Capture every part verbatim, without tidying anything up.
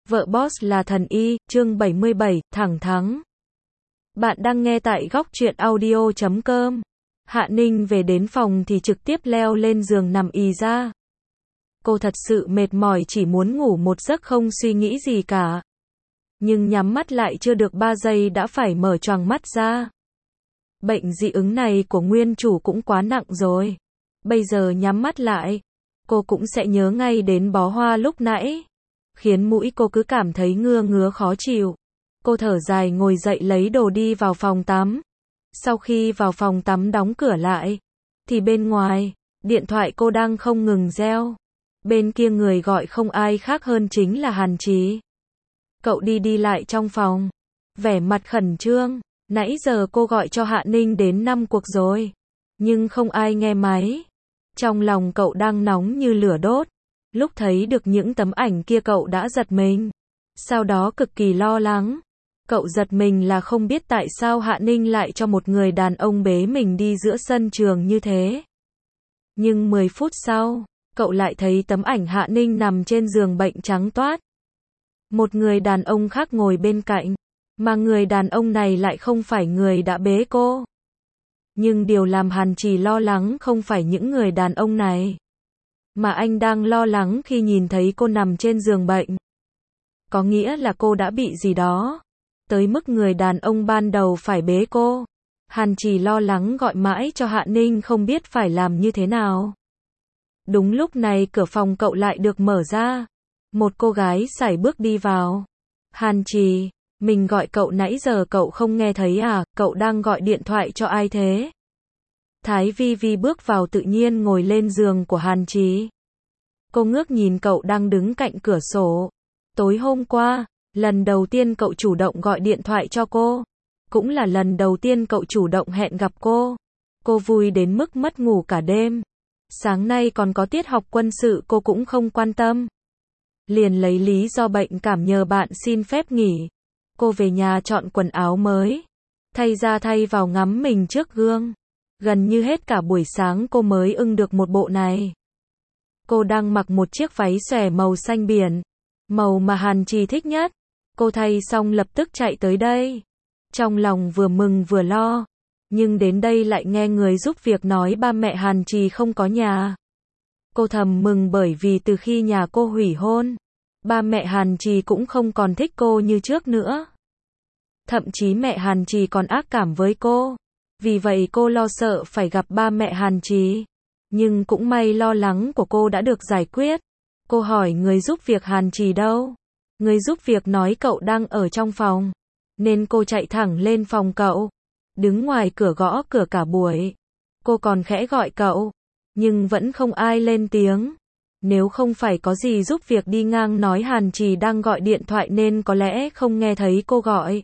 Vợ boss là thần y, chương bảy mươi bảy, thẳng thắng. Bạn đang nghe tại góc truyện audio chấm com. Hạ Ninh về đến phòng thì trực tiếp leo lên giường nằm ì ra. Cô thật sự mệt mỏi, chỉ muốn ngủ một giấc không suy nghĩ gì cả. Nhưng nhắm mắt lại chưa được ba giây đã phải mở choàng mắt ra. Bệnh dị ứng này của nguyên chủ cũng quá nặng rồi. Bây giờ nhắm mắt lại, cô cũng sẽ nhớ ngay đến bó hoa lúc nãy, khiến mũi cô cứ cảm thấy ngưa ngứa khó chịu. Cô thở dài ngồi dậy lấy đồ đi vào phòng tắm. Sau khi vào phòng tắm đóng cửa lại, thì bên ngoài, điện thoại cô đang không ngừng reo. Bên kia người gọi không ai khác hơn chính là Hàn Chí. Cậu đi đi lại trong phòng, vẻ mặt khẩn trương. Nãy giờ cô gọi cho Hạ Ninh đến năm cuộc rồi, nhưng không ai nghe máy. Trong lòng cậu đang nóng như lửa đốt. Lúc thấy được những tấm ảnh kia cậu đã giật mình. Sau đó cực kỳ lo lắng. Cậu giật mình là không biết tại sao Hạ Ninh lại cho một người đàn ông bế mình đi giữa sân trường như thế. Nhưng mười phút sau, cậu lại thấy tấm ảnh Hạ Ninh nằm trên giường bệnh trắng toát. Một người đàn ông khác ngồi bên cạnh, mà người đàn ông này lại không phải người đã bế cô. Nhưng điều làm Hàn Trì lo lắng không phải những người đàn ông này, mà anh đang lo lắng khi nhìn thấy cô nằm trên giường bệnh. Có nghĩa là cô đã bị gì đó, tới mức người đàn ông ban đầu phải bế cô. Hàn Trì lo lắng gọi mãi cho Hạ Ninh không biết phải làm như thế nào. Đúng lúc này cửa phòng cậu lại được mở ra. Một cô gái sải bước đi vào. Hàn Trì, mình gọi cậu nãy giờ cậu không nghe thấy à, cậu đang gọi điện thoại cho ai thế? Thái Vi Vi bước vào tự nhiên ngồi lên giường của Hàn Chí. Cô ngước nhìn cậu đang đứng cạnh cửa sổ. Tối hôm qua, lần đầu tiên cậu chủ động gọi điện thoại cho cô. Cũng là lần đầu tiên cậu chủ động hẹn gặp cô. Cô vui đến mức mất ngủ cả đêm. Sáng nay còn có tiết học quân sự cô cũng không quan tâm. Liền lấy lý do bệnh cảm nhờ bạn xin phép nghỉ. Cô về nhà chọn quần áo mới, thay ra thay vào ngắm mình trước gương. Gần như hết cả buổi sáng cô mới ưng được một bộ này. Cô đang mặc một chiếc váy xòe màu xanh biển, màu mà Hàn Trì thích nhất. Cô thay xong lập tức chạy tới đây. Trong lòng vừa mừng vừa lo, nhưng đến đây lại nghe người giúp việc nói ba mẹ Hàn Trì không có nhà. Cô thầm mừng bởi vì từ khi nhà cô hủy hôn, ba mẹ Hàn Trì cũng không còn thích cô như trước nữa. Thậm chí mẹ Hàn Trì còn ác cảm với cô. Vì vậy cô lo sợ phải gặp ba mẹ Hàn Trì. Nhưng cũng may lo lắng của cô đã được giải quyết. Cô hỏi người giúp việc Hàn Trì đâu. Người giúp việc nói cậu đang ở trong phòng. Nên cô chạy thẳng lên phòng cậu. Đứng ngoài cửa gõ cửa cả buổi. Cô còn khẽ gọi cậu. Nhưng vẫn không ai lên tiếng. Nếu không phải có gì giúp việc đi ngang nói Hàn Trì đang gọi điện thoại nên có lẽ không nghe thấy cô gọi.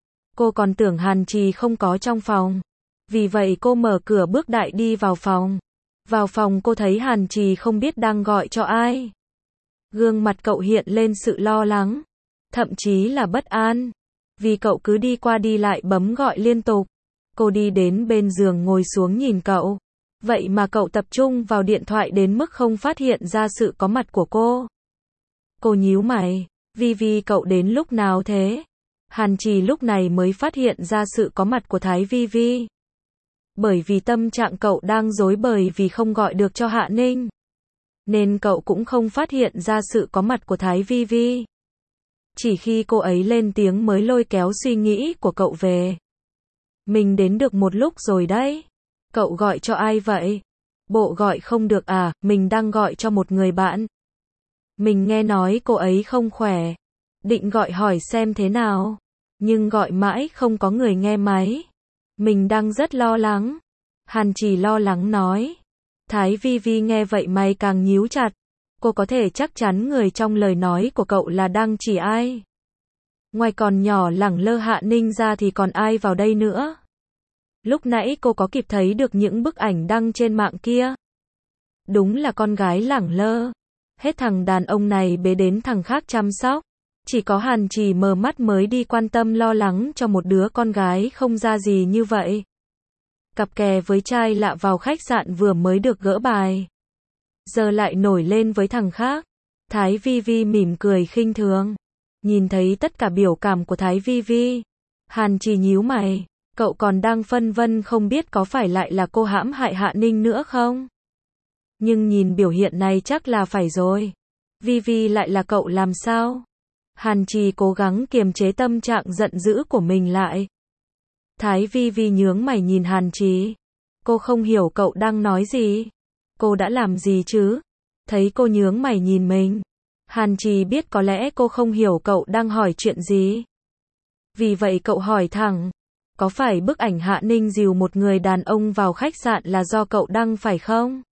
Cô còn tưởng Hàn Trì không có trong phòng. Vì vậy cô mở cửa bước đại đi vào phòng. Vào phòng cô thấy Hàn Trì không biết đang gọi cho ai. Gương mặt cậu hiện lên sự lo lắng, thậm chí là bất an. Vì cậu cứ đi qua đi lại bấm gọi liên tục. Cô đi đến bên giường ngồi xuống nhìn cậu. Vậy mà cậu tập trung vào điện thoại đến mức không phát hiện ra sự có mặt của cô. Cô nhíu mày. Vi Vi cậu đến lúc nào thế? Hàn Trì lúc này mới phát hiện ra sự có mặt của Thái Vi Vi. Bởi vì tâm trạng cậu đang rối bời vì không gọi được cho Hạ Ninh, nên cậu cũng không phát hiện ra sự có mặt của Thái Vi Vi. Chỉ khi cô ấy lên tiếng mới lôi kéo suy nghĩ của cậu về. Mình đến được một lúc rồi đấy. Cậu gọi cho ai vậy? Bộ gọi không được à, mình đang gọi cho một người bạn. Mình nghe nói cô ấy không khỏe. Định gọi hỏi xem thế nào. Nhưng gọi mãi không có người nghe máy. Mình đang rất lo lắng. Hàn Trì lo lắng nói. Thái Vi Vi nghe vậy mày càng nhíu chặt. Cô có thể chắc chắn người trong lời nói của cậu là đang chỉ ai. Ngoài còn nhỏ lẳng lơ Hạ Ninh ra thì còn ai vào đây nữa. Lúc nãy cô có kịp thấy được những bức ảnh đăng trên mạng kia. Đúng là con gái lẳng lơ. Hết thằng đàn ông này bế đến thằng khác chăm sóc. Chỉ có Hàn Trì mờ mắt mới đi quan tâm lo lắng cho một đứa con gái không ra gì như vậy. Cặp kè với trai lạ vào khách sạn vừa mới được gỡ bài. Giờ lại nổi lên với thằng khác. Thái Vi Vi mỉm cười khinh thường. Nhìn thấy tất cả biểu cảm của Thái Vi Vi, Hàn Trì nhíu mày, cậu còn đang phân vân không biết có phải lại là cô hãm hại Hạ Ninh nữa không? Nhưng nhìn biểu hiện này chắc là phải rồi. Vi Vi lại là cậu làm sao? Hàn Trì cố gắng kiềm chế tâm trạng giận dữ của mình lại. Thái Vi Vi nhướng mày nhìn Hàn Trì. Cô không hiểu cậu đang nói gì. Cô đã làm gì chứ? Thấy cô nhướng mày nhìn mình, Hàn Trì biết có lẽ cô không hiểu cậu đang hỏi chuyện gì. Vì vậy cậu hỏi thẳng, có phải bức ảnh Hạ Ninh dìu một người đàn ông vào khách sạn là do cậu đăng phải không?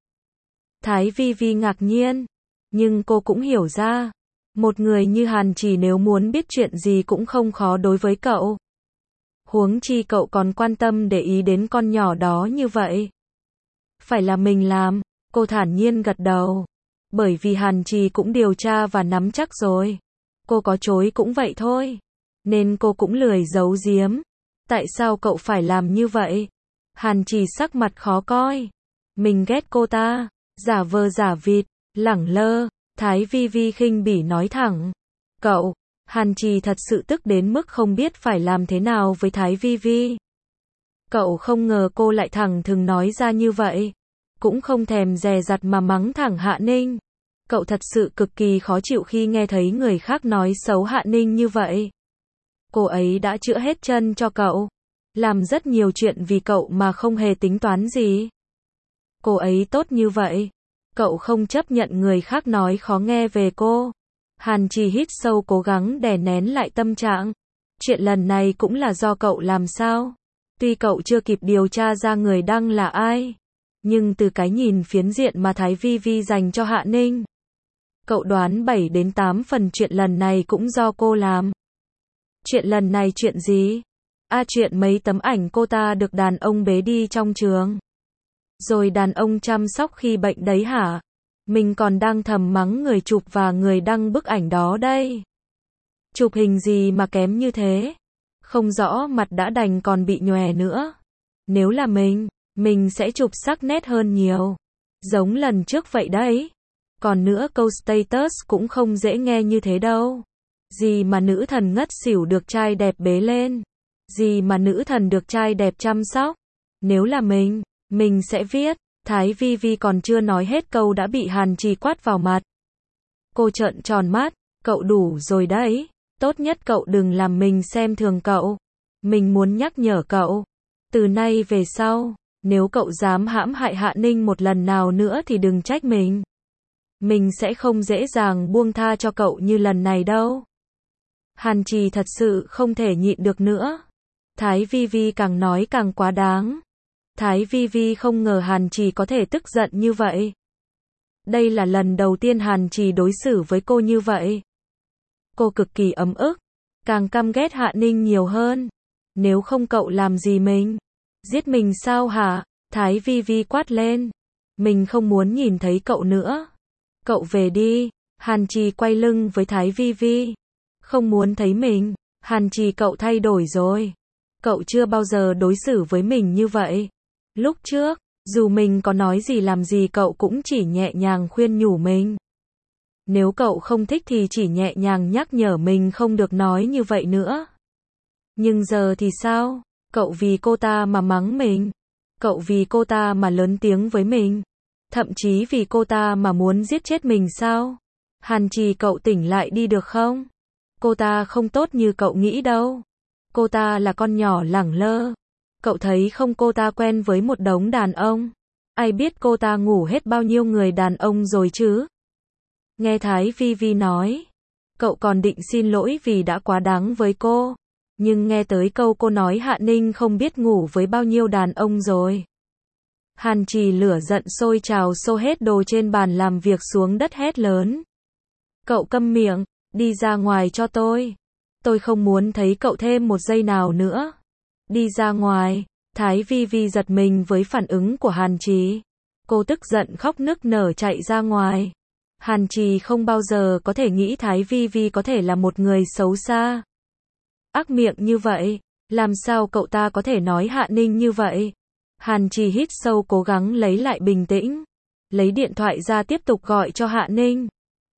Thái Vi Vi ngạc nhiên, nhưng cô cũng hiểu ra, một người như Hàn Trì nếu muốn biết chuyện gì cũng không khó đối với cậu. Huống chi cậu còn quan tâm để ý đến con nhỏ đó như vậy. Phải là mình làm, cô thản nhiên gật đầu. Bởi vì Hàn Trì cũng điều tra và nắm chắc rồi. Cô có chối cũng vậy thôi. Nên cô cũng lười giấu giếm. Tại sao cậu phải làm như vậy? Hàn Trì sắc mặt khó coi. Mình ghét cô ta. Giả vờ giả vịt, lẳng lơ. Thái Vi Vi khinh bỉ nói thẳng. Cậu, Hàn Trì thật sự tức đến mức không biết phải làm thế nào với Thái Vi Vi. Cậu không ngờ cô lại thẳng thừng nói ra như vậy. Cũng không thèm dè dặt mà mắng thẳng Hạ Ninh. Cậu thật sự cực kỳ khó chịu khi nghe thấy người khác nói xấu Hạ Ninh như vậy. Cô ấy đã chữa hết chân cho cậu. Làm rất nhiều chuyện vì cậu mà không hề tính toán gì. Cô ấy tốt như vậy. Cậu không chấp nhận người khác nói khó nghe về cô. Hàn Trì hít sâu cố gắng đè nén lại tâm trạng. Chuyện lần này cũng là do cậu làm sao? Tuy cậu chưa kịp điều tra ra người đăng là ai. Nhưng từ cái nhìn phiến diện mà Thái Vi Vi dành cho Hạ Ninh, cậu đoán bảy đến tám phần chuyện lần này cũng do cô làm. Chuyện lần này chuyện gì? À, chuyện mấy tấm ảnh cô ta được đàn ông bế đi trong trường. Rồi đàn ông chăm sóc khi bệnh đấy hả? Mình còn đang thầm mắng người chụp và người đăng bức ảnh đó đây. Chụp hình gì mà kém như thế? Không rõ mặt đã đành còn bị nhòe nữa. Nếu là mình, mình sẽ chụp sắc nét hơn nhiều. Giống lần trước vậy đấy. Còn nữa câu status cũng không dễ nghe như thế đâu. Gì mà nữ thần ngất xỉu được trai đẹp bế lên. Gì mà nữ thần được trai đẹp chăm sóc. Nếu là mình, mình sẽ viết. Thái Vi Vi còn chưa nói hết câu đã bị Hàn Trì quát vào mặt. Cô trợn tròn mắt. Cậu đủ rồi đấy. Tốt nhất cậu đừng làm mình xem thường cậu. Mình muốn nhắc nhở cậu. Từ nay về sau, nếu cậu dám hãm hại Hạ Ninh một lần nào nữa thì đừng trách mình. Mình sẽ không dễ dàng buông tha cho cậu như lần này đâu. Hàn Trì thật sự không thể nhịn được nữa. Thái Vi Vi càng nói càng quá đáng. Thái Vi Vi không ngờ Hàn Trì có thể tức giận như vậy. Đây là lần đầu tiên Hàn Trì đối xử với cô như vậy. Cô cực kỳ ấm ức, càng căm ghét Hạ Ninh nhiều hơn. Nếu không cậu làm gì mình? Giết mình sao hả? Thái Vi Vi quát lên. Mình không muốn nhìn thấy cậu nữa. Cậu về đi. Hàn Trì quay lưng với Thái Vi Vi. Không muốn thấy mình. Hàn Trì cậu thay đổi rồi. Cậu chưa bao giờ đối xử với mình như vậy. Lúc trước, dù mình có nói gì làm gì cậu cũng chỉ nhẹ nhàng khuyên nhủ mình. Nếu cậu không thích thì chỉ nhẹ nhàng nhắc nhở mình không được nói như vậy nữa. Nhưng giờ thì sao? Cậu vì cô ta mà mắng mình. Cậu vì cô ta mà lớn tiếng với mình. Thậm chí vì cô ta mà muốn giết chết mình sao? Hàn Trì cậu tỉnh lại đi được không? Cô ta không tốt như cậu nghĩ đâu. Cô ta là con nhỏ lẳng lơ. Cậu thấy không, cô ta quen với một đống đàn ông. Ai biết cô ta ngủ hết bao nhiêu người đàn ông rồi chứ? Nghe Thái Vi Vi nói, cậu còn định xin lỗi vì đã quá đáng với cô. Nhưng nghe tới câu cô nói Hạ Ninh không biết ngủ với bao nhiêu đàn ông rồi. Hàn Trì lửa giận sôi trào xô hết đồ trên bàn làm việc xuống đất hét lớn. Cậu câm miệng, đi ra ngoài cho tôi. Tôi không muốn thấy cậu thêm một giây nào nữa. Đi ra ngoài. Thái Vi Vi giật mình với phản ứng của Hàn Trì. Cô tức giận khóc nức nở chạy ra ngoài. Hàn Trì không bao giờ có thể nghĩ Thái Vi Vi có thể là một người xấu xa. Ác miệng như vậy, làm sao cậu ta có thể nói Hạ Ninh như vậy? Hàn Trì hít sâu cố gắng lấy lại bình tĩnh. Lấy điện thoại ra tiếp tục gọi cho Hạ Ninh.